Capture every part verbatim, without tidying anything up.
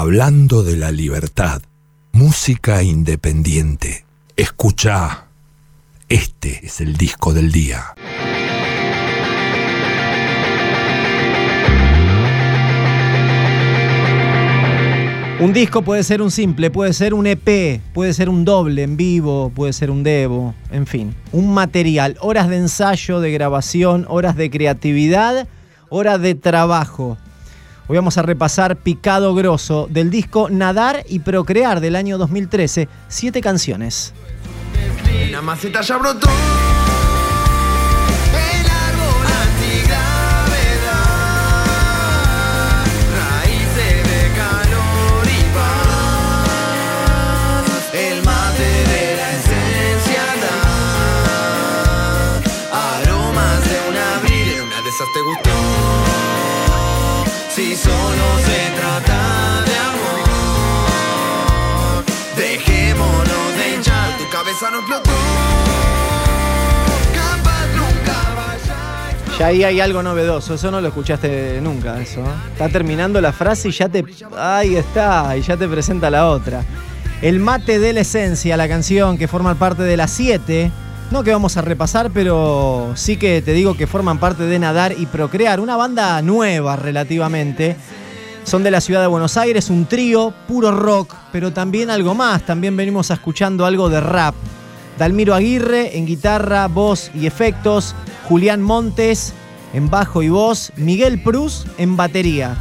hablando de la libertad, música independiente. Escuchá, este es el disco del día. Un disco puede ser un simple, puede ser un E P, puede ser un doble en vivo, puede ser un devo, en fin, un material, horas de ensayo, de grabación, horas de creatividad, horas de trabajo. Hoy vamos a repasar Picado Grosso del disco Nadar y Procrear del año dos mil trece, siete canciones. La maceta ya brotó. ¿Te gustó? Si solo se trata de amor, dejémonos de hinchar, tu cabeza no explotó. Capaz nunca vaya. Ya ahí hay algo novedoso, eso no lo escuchaste nunca, eso. Está terminando la frase y ya te... Ahí está, y ya te presenta la otra. El mate de la esencia, la canción que forma parte de las siete... No que vamos a repasar, pero sí que te digo que forman parte de Nadar y Procrear, una banda nueva relativamente. Son de la ciudad de Buenos Aires, un trío, puro rock, pero también algo más. También venimos escuchando algo de rap. Dalmiro Aguirre en guitarra, voz y efectos, Julián Montes en bajo y voz, Miguel Prus en batería.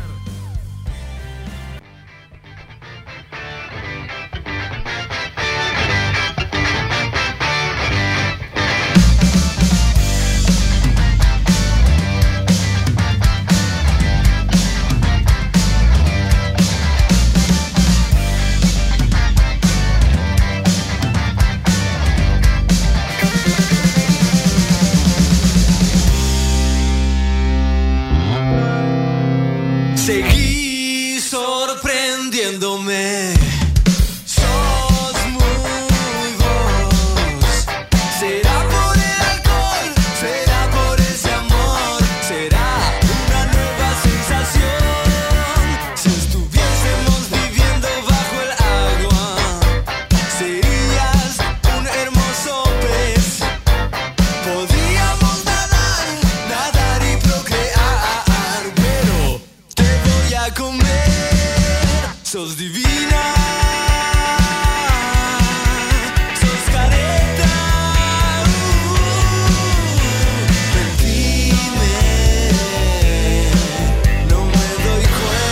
Seguí sorprendiéndome. Sos muy vos. ¿Será por el alcohol? ¿Será por ese amor? ¿Será una nueva sensación? Si estuviésemos viviendo bajo el agua, serías un hermoso pez. Podríamos nadar, nadar y procrear, pero te voy a comer. Sos divina, sos careta. Uh, mentime, no me doy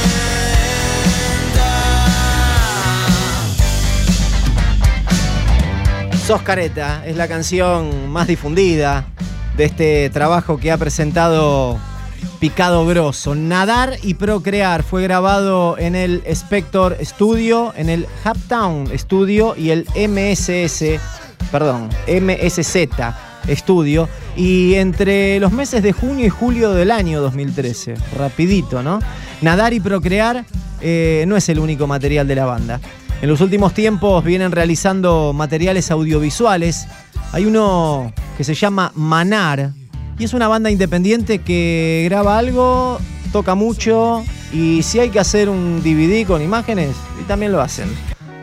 cuenta. Sos careta es la canción más difundida de este trabajo que ha presentado Picado Grosso. Nadar y Procrear fue grabado en el Spector Studio, en el Uptown Studio y el M S S, perdón, M S Z Studio, y entre los meses de junio y julio del año dos mil trece. Rapidito, ¿no? Nadar y Procrear eh, no es el único material de la banda. En los últimos tiempos vienen realizando materiales audiovisuales. Hay uno que se llama Manar, y es una banda independiente que graba algo, toca mucho, y si hay que hacer un D V D con imágenes, y también lo hacen.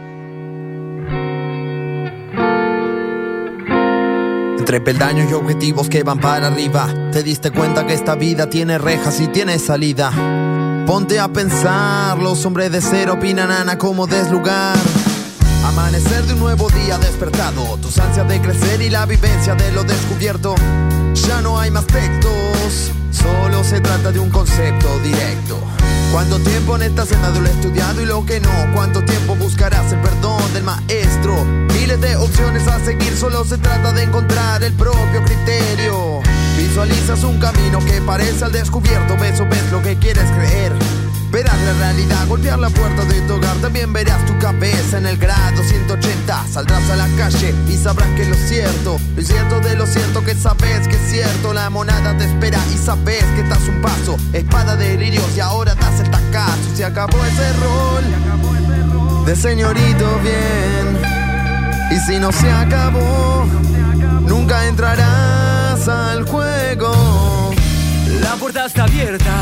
Entre peldaños y objetivos que van para arriba, te diste cuenta que esta vida tiene rejas y tiene salida. Ponte a pensar, los hombres de cero opinan Ana como deslugar. Amanecer de un nuevo día despertado, tus ansias de crecer y la vivencia de lo descubierto. Ya no hay más textos, solo se trata de un concepto directo. ¿Cuánto tiempo en esta senda de lo estudiado y lo que no? ¿Cuánto tiempo buscarás el perdón del maestro? Miles de opciones a seguir, solo se trata de encontrar el propio criterio. Visualizas un camino que parece al descubierto, ves o ves lo que quieres creer. Verás la realidad, golpear la puerta de tu hogar. También verás tu cabeza en el grado ciento ochenta. Saldrás a la calle y sabrás que lo cierto, lo cierto de lo cierto, que sabes que es cierto. La monada te espera y sabes que estás un paso. Espada de lirios y ahora das el tacazo. Se acabó ese rol de señorito bien. Y si no se acabó, nunca entrarás al juego. La puerta está abierta,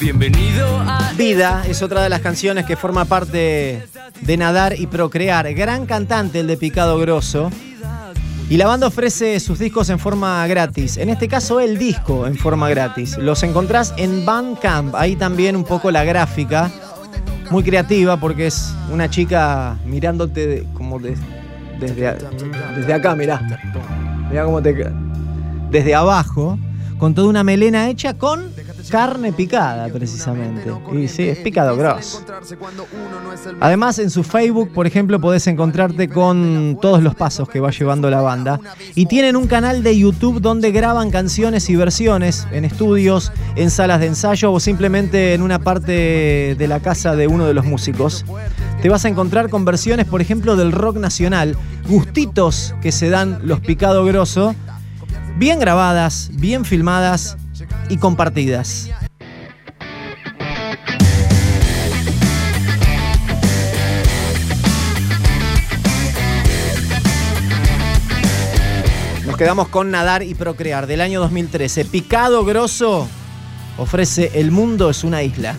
Bienvenido a Vida es otra de las canciones que forma parte de Nadar y Procrear. Gran cantante el de Picado Grosso. Y la banda ofrece sus discos en forma gratis. En este caso, el disco en forma gratis. Los encontrás en Bandcamp. Ahí también un poco la gráfica. Muy creativa porque es una chica mirándote de, como de, desde, desde acá, mirá. Mirá cómo te... Desde abajo, con toda una melena hecha con carne picada, precisamente. Y sí, es Picado Grosso. Además, en su Facebook, por ejemplo, podés encontrarte con todos los pasos que va llevando la banda. Y tienen un canal de YouTube donde graban canciones y versiones en estudios, en salas de ensayo o simplemente en una parte de la casa de uno de los músicos. Te vas a encontrar con versiones, por ejemplo, del rock nacional. Gustitos que se dan los Picado Grosso. Bien grabadas, bien filmadas y compartidas. Nos quedamos con Nadar y Procrear del año dos mil trece. Picado Grosso ofrece El mundo es una isla.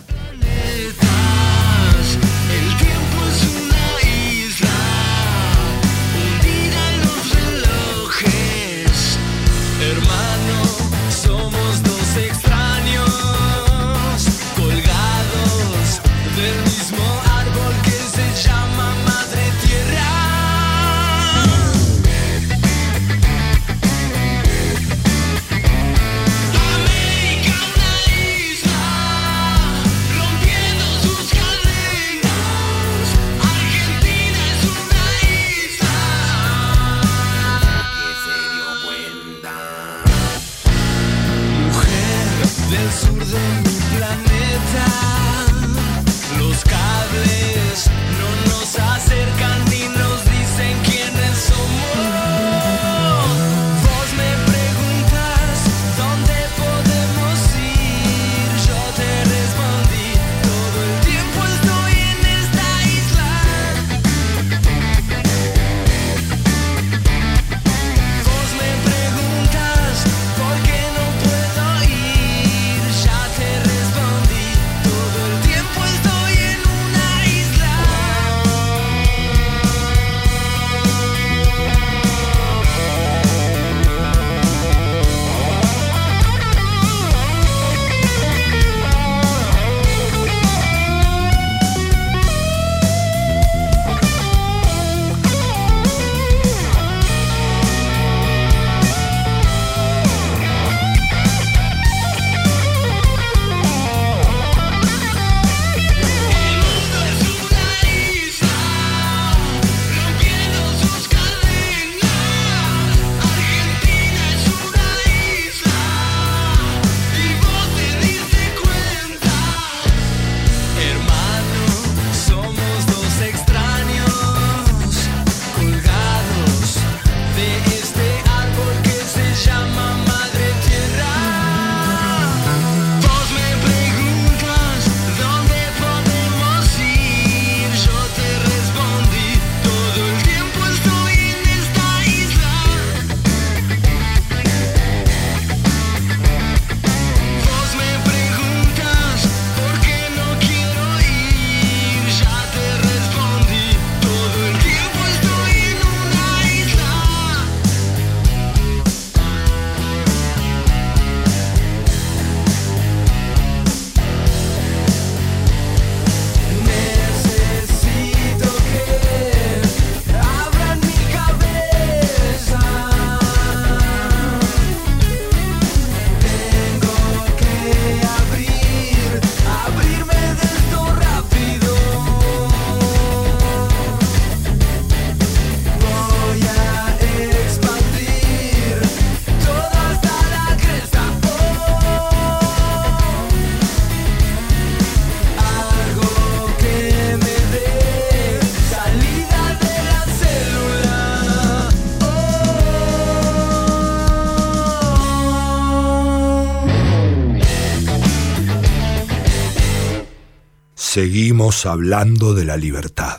Seguimos hablando de la libertad.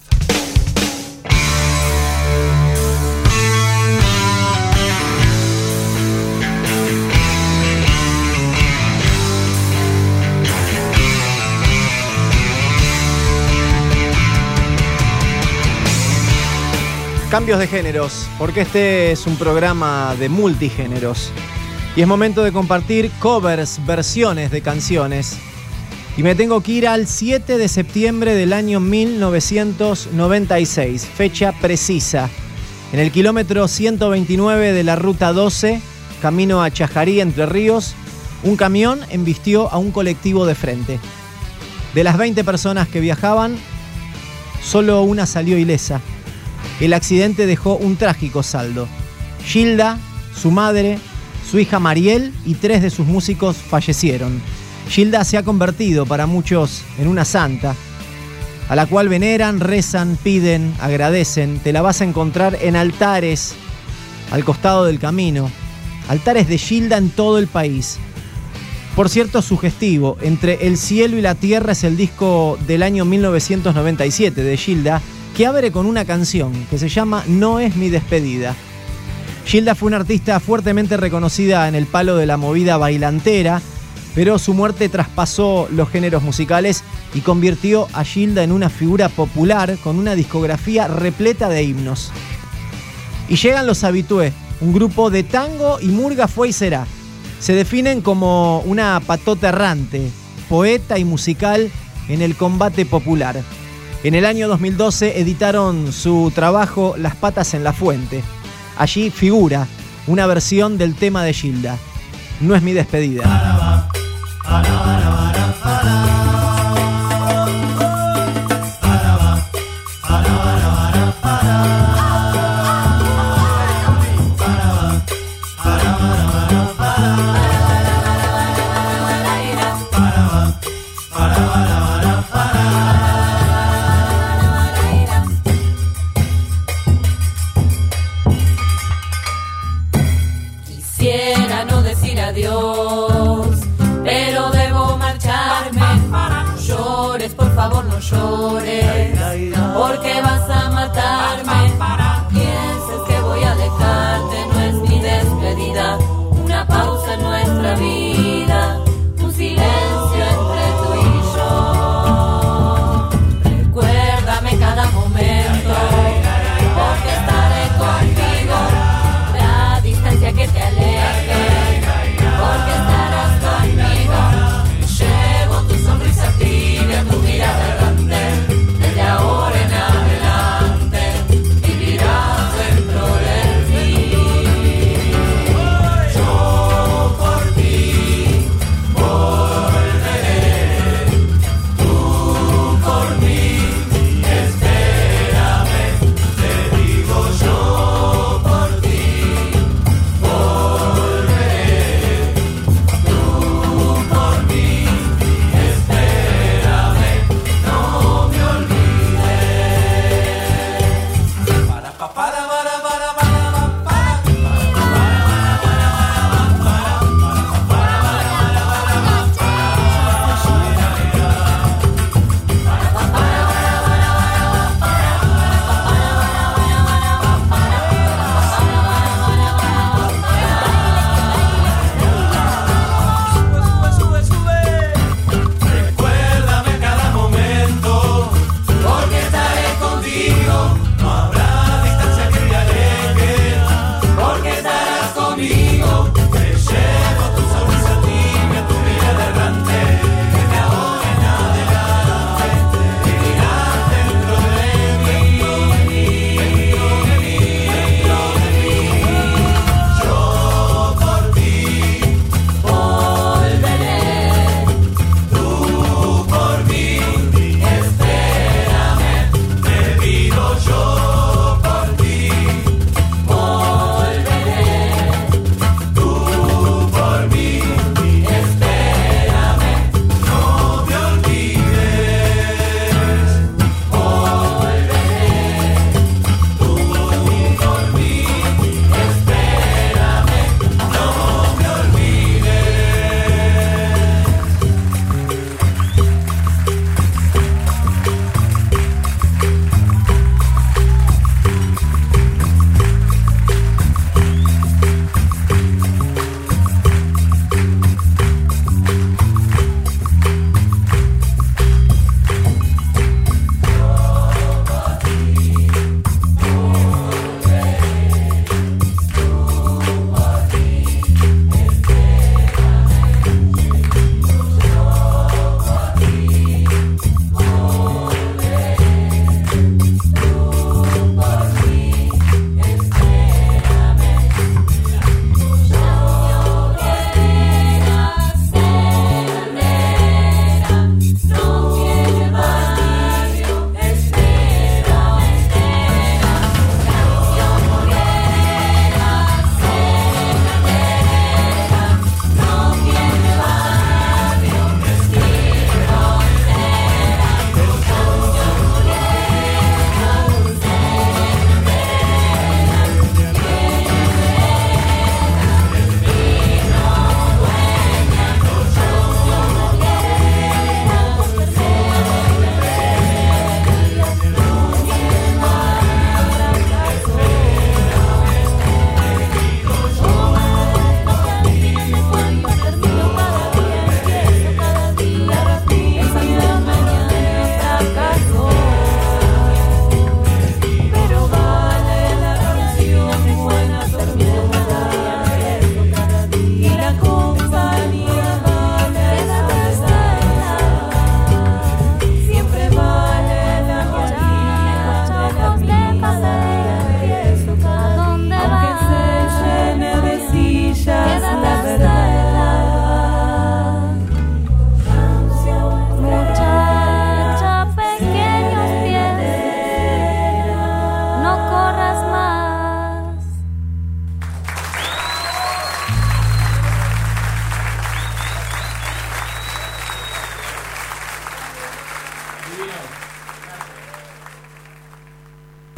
Cambios de géneros, porque este es un programa de multigéneros. Y es momento de compartir covers, versiones de canciones. Y me tengo que ir al siete de septiembre del año mil novecientos noventa y seis, fecha precisa. En el kilómetro ciento veintinueve de la ruta doce, camino a Chajarí, Entre Ríos, un camión embistió a un colectivo de frente. De las veinte personas que viajaban, solo una salió ilesa. El accidente dejó un trágico saldo. Gilda, su madre, su hija Mariel y tres de sus músicos fallecieron. Gilda se ha convertido para muchos en una santa, a la cual veneran, rezan, piden, agradecen. Te la vas a encontrar en altares al costado del camino. Altares de Gilda en todo el país. Por cierto, sugestivo, Entre el cielo y la tierra es el disco del año mil novecientos noventa y siete de Gilda, que abre con una canción que se llama No es mi despedida. Gilda fue una artista fuertemente reconocida en el palo de la movida bailantera, pero su muerte traspasó los géneros musicales y convirtió a Gilda en una figura popular con una discografía repleta de himnos. Y llegan los Habitué, un grupo de tango y murga fue y será. Se definen como una patota errante, poeta y musical en el combate popular. En el año dos mil doce editaron su trabajo Las patas en la fuente. Allí figura una versión del tema de Gilda, No es mi despedida. Quisiera no decir adiós, pero debo marcharme. No llores, por favor, no llores, porque vas a matarme. Pienses que voy a dejarte, no es mi despedida. Una pausa en nuestra vida, un silencio entre tú y yo. Recuérdame cada momento, porque estaré contigo. La distancia que te aleje, porque estarás conmigo. Llevo tu sonrisa tibia, tu mirada grande, desde ahora en adelante.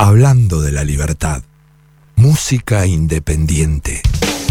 Hablando de la libertad. Música independiente.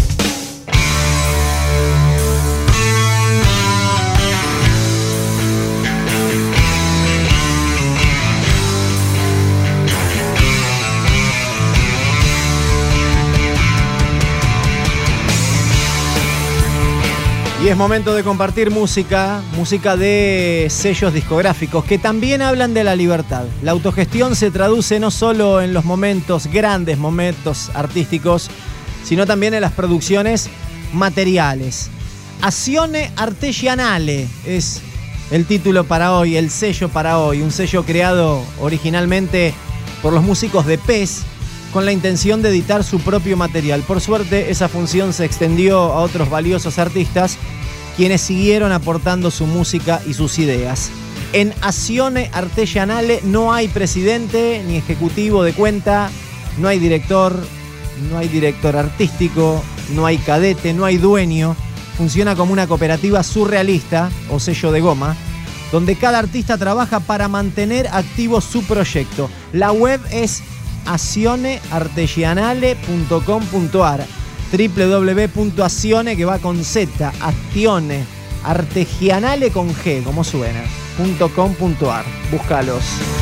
Y es momento de compartir música, música de sellos discográficos que también hablan de la libertad. La autogestión se traduce no solo en los momentos, grandes momentos artísticos, sino también en las producciones materiales. Azione Artigianale es el título para hoy, el sello para hoy. Un sello creado originalmente por los músicos de P E S con la intención de editar su propio material. Por suerte, esa función se extendió a otros valiosos artistas, quienes siguieron aportando su música y sus ideas. En Azione Artigianale no hay presidente ni ejecutivo de cuenta, no hay director, no hay director artístico, no hay cadete, no hay dueño. Funciona como una cooperativa surrealista o sello de goma, donde cada artista trabaja para mantener activo su proyecto. La web es azione artigianale punto com punto a r, doble u doble u doble u punto azione, que va con Z, Azione Artigianale con G, como suena, .com.ar. Búscalos.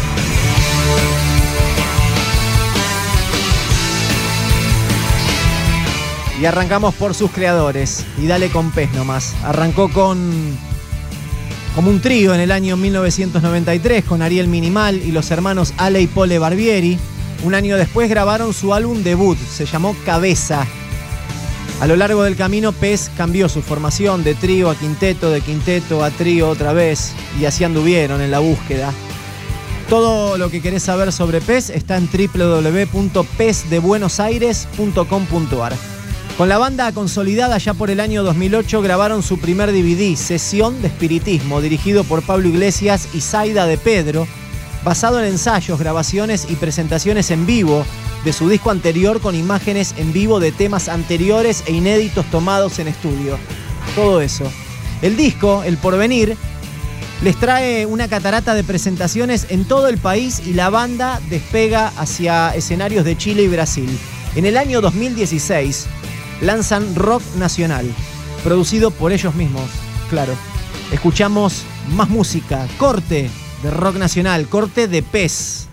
Y arrancamos por sus creadores. Y dale con P E S nomás. Arrancó con como un trío en el año mil novecientos noventa y tres con Ariel Minimal y los hermanos Ale y Pole Barbieri. Un año después grabaron su álbum debut, se llamó Cabeza. A lo largo del camino, P E S cambió su formación de trío a quinteto, de quinteto a trío otra vez, y así anduvieron en la búsqueda. Todo lo que querés saber sobre P E S está en doble u doble u doble u punto pes de buenos aires punto com punto a r. Con la banda consolidada ya por el año dos mil ocho, grabaron su primer D V D, Sesión de Espiritismo, dirigido por Pablo Iglesias y Zaida de Pedro, basado en ensayos, grabaciones y presentaciones en vivo de su disco anterior, con imágenes en vivo de temas anteriores e inéditos tomados en estudio. Todo eso. El disco, El Porvenir, les trae una catarata de presentaciones en todo el país y la banda despega hacia escenarios de Chile y Brasil. En el año dos mil dieciséis lanzan Rock Nacional, producido por ellos mismos, claro. Escuchamos más música, corte de Rock Nacional, corte de P E S.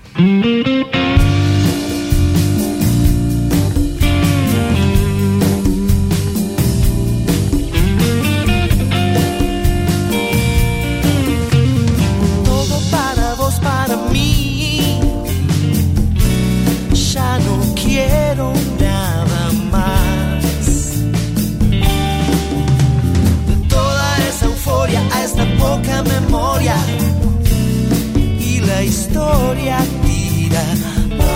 Todo para vos, para mí. Ya no quiero nada más. Toda esa euforia a esta poca memoria. La historia tira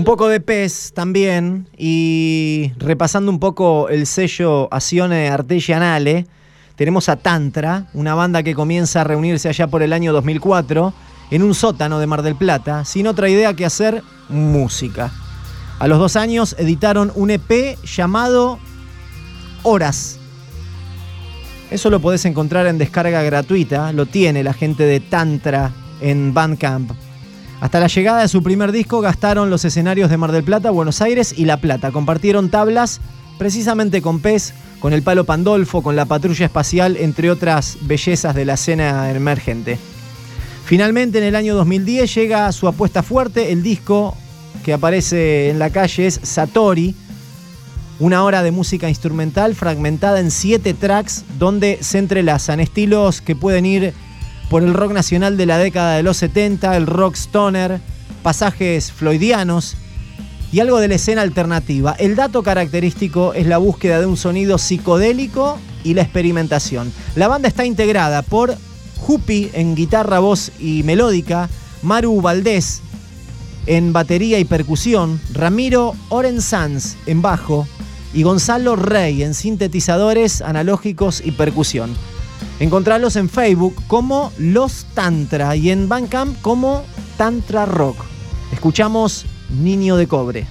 poco de Pez también, y repasando un poco el sello Azione Artigianale, tenemos a Tantra, una banda que comienza a reunirse allá por el año dos mil cuatro en un sótano de Mar del Plata, sin otra idea que hacer música. A los dos años editaron un E P llamado Horas. Eso lo podés encontrar en descarga gratuita, lo tiene la gente de Tantra en Bandcamp. Hasta la llegada de su primer disco gastaron los escenarios de Mar del Plata, Buenos Aires y La Plata. Compartieron tablas precisamente con Pez, con el Palo Pandolfo, con la Patrulla Espacial, entre otras bellezas de la escena emergente. Finalmente, en el año dos mil diez llega su apuesta fuerte. El disco que aparece en la calle es Satori, una hora de música instrumental fragmentada en siete tracks donde se entrelazan estilos que pueden ir por el rock nacional de la década de los setenta, el rock stoner, pasajes floydianos y algo de la escena alternativa. El dato característico es la búsqueda de un sonido psicodélico y la experimentación. La banda está integrada por Jupi en guitarra, voz y melódica, Maru Valdés en batería y percusión, Ramiro Orensanz en bajo y Gonzalo Rey en sintetizadores analógicos y percusión. Encontrarlos en Facebook como Los Tantra y en Bandcamp como Tantra Rock. Escuchamos Niño de Cobre.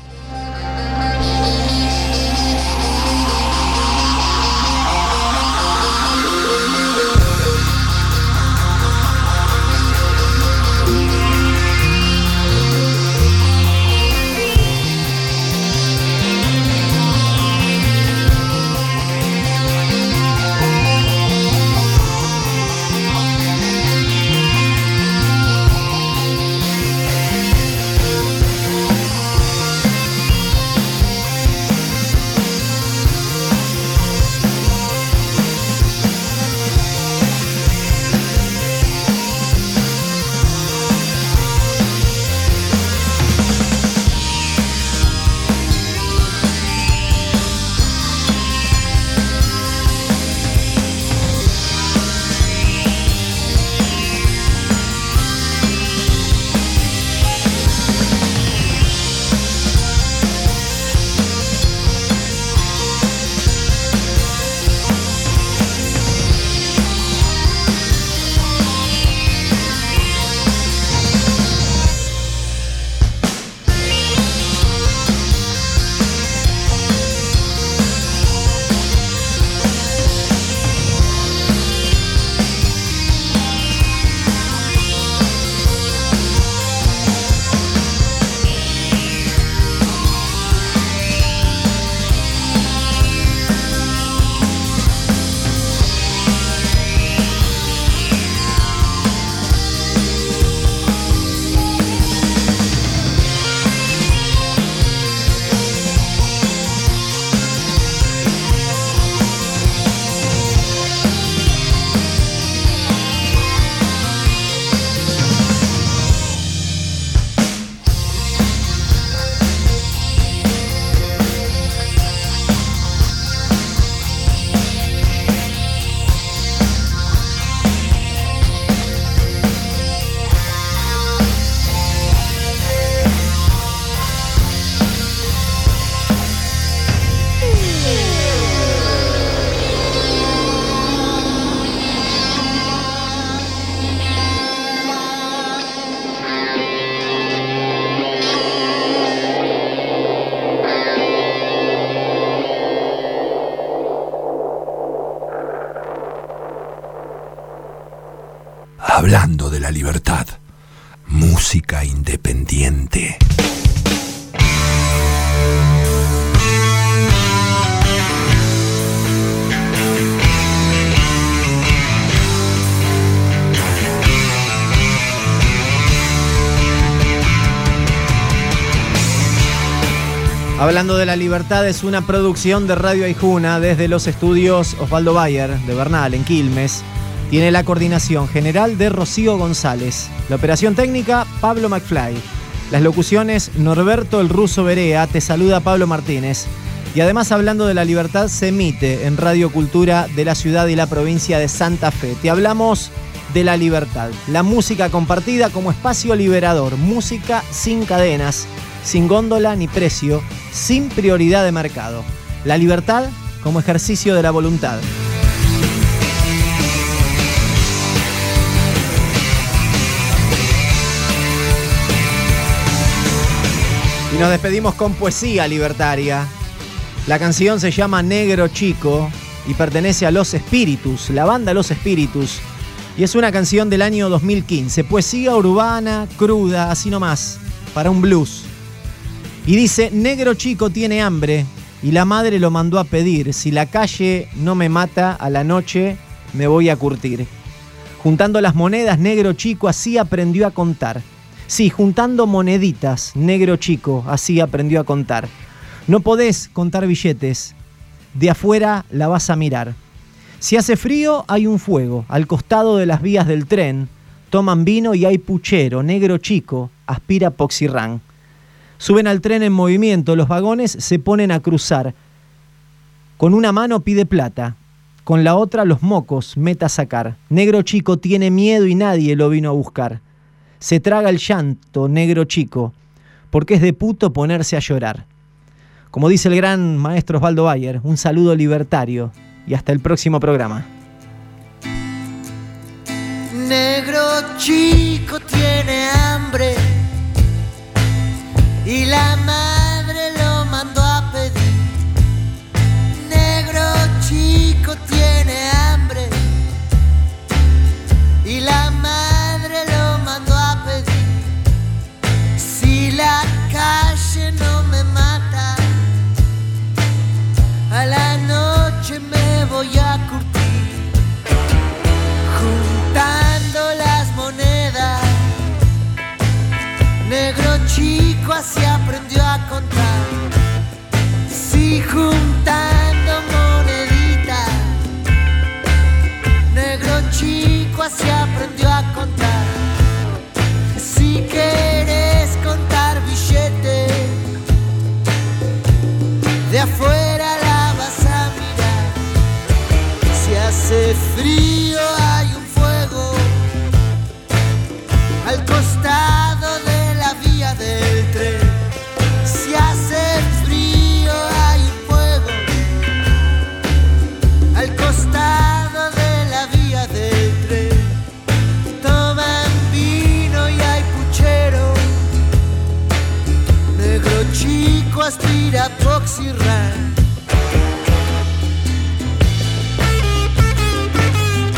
Hablando de la libertad, música independiente. Hablando de la libertad es una producción de Radio Aijuna desde los estudios Osvaldo Bayer de Bernal, en Quilmes. Tiene la coordinación general de Rocío González. La operación técnica, Pablo McFly. Las locuciones, Norberto el Ruso Berea. Te saluda Pablo Martínez. Y además, hablando de la libertad, se emite en Radio Cultura de la ciudad y la provincia de Santa Fe. Te hablamos de la libertad. La música compartida como espacio liberador. Música sin cadenas. sin góndola ni precio, sin prioridad de mercado. La libertad como ejercicio de la voluntad. Y nos despedimos con poesía libertaria. La canción se llama Negro Chico y pertenece a Los Espíritus, la banda Los Espíritus. Y es una canción del año dos mil quince. Poesía urbana, cruda, así nomás, para un blues. Y dice: Negro chico tiene hambre y la madre lo mandó a pedir. Si la calle no me mata, a la noche me voy a curtir. Juntando las monedas, negro chico así aprendió a contar. Sí, juntando moneditas, negro chico así aprendió a contar. No podés contar billetes, de afuera la vas a mirar. Si hace frío, hay un fuego al costado de las vías del tren. Toman vino y hay puchero, negro chico, aspira poxirrán. Suben al tren en movimiento, los vagones se ponen a cruzar. Con una mano pide plata, con la otra los mocos meta a sacar. Negro chico tiene miedo y nadie lo vino a buscar. Se traga el llanto, negro chico, porque es de puto ponerse a llorar. Como dice el gran maestro Osvaldo Bayer, un saludo libertario y hasta el próximo programa. Negro chico tiene hambre y la madre lo mandó a pedir. Negro chico tiene hambre y la madre lo mandó a pedir. Si la calle no me mata, a la noche me voy a curtir. Juntando las monedas, negro chico así aprendió a contar. Si juntando moneditas, negro chico así aprendió a contar. Si quieres contar billetes, de afuera la vas a mirar. Si hace frío hay un fuego al costado de la vía del tren. Si hace frío hay un fuego al costado de la vía del tren. Toman vino y hay puchero, negro chico aspira poxirrán.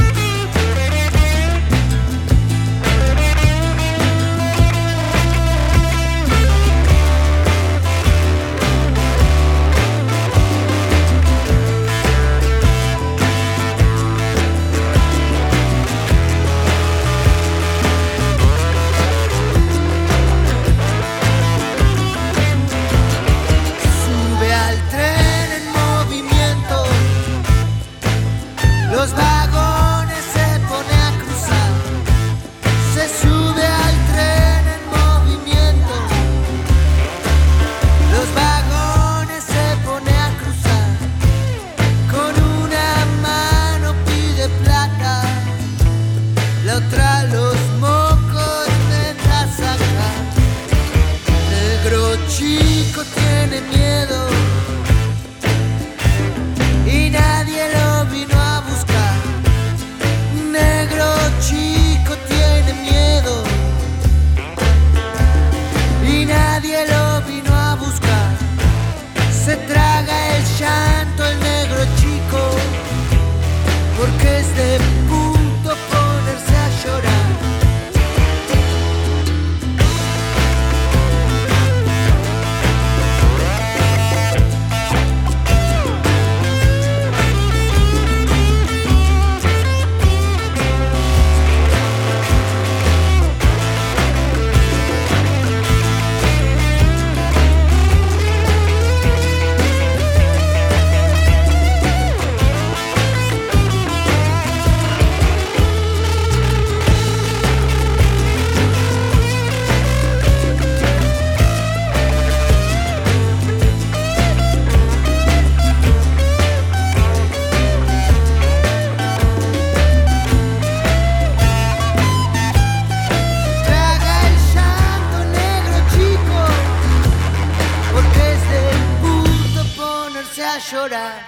ponerse a llorar.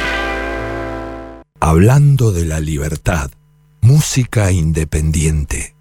Hablando de la libertad, música independiente.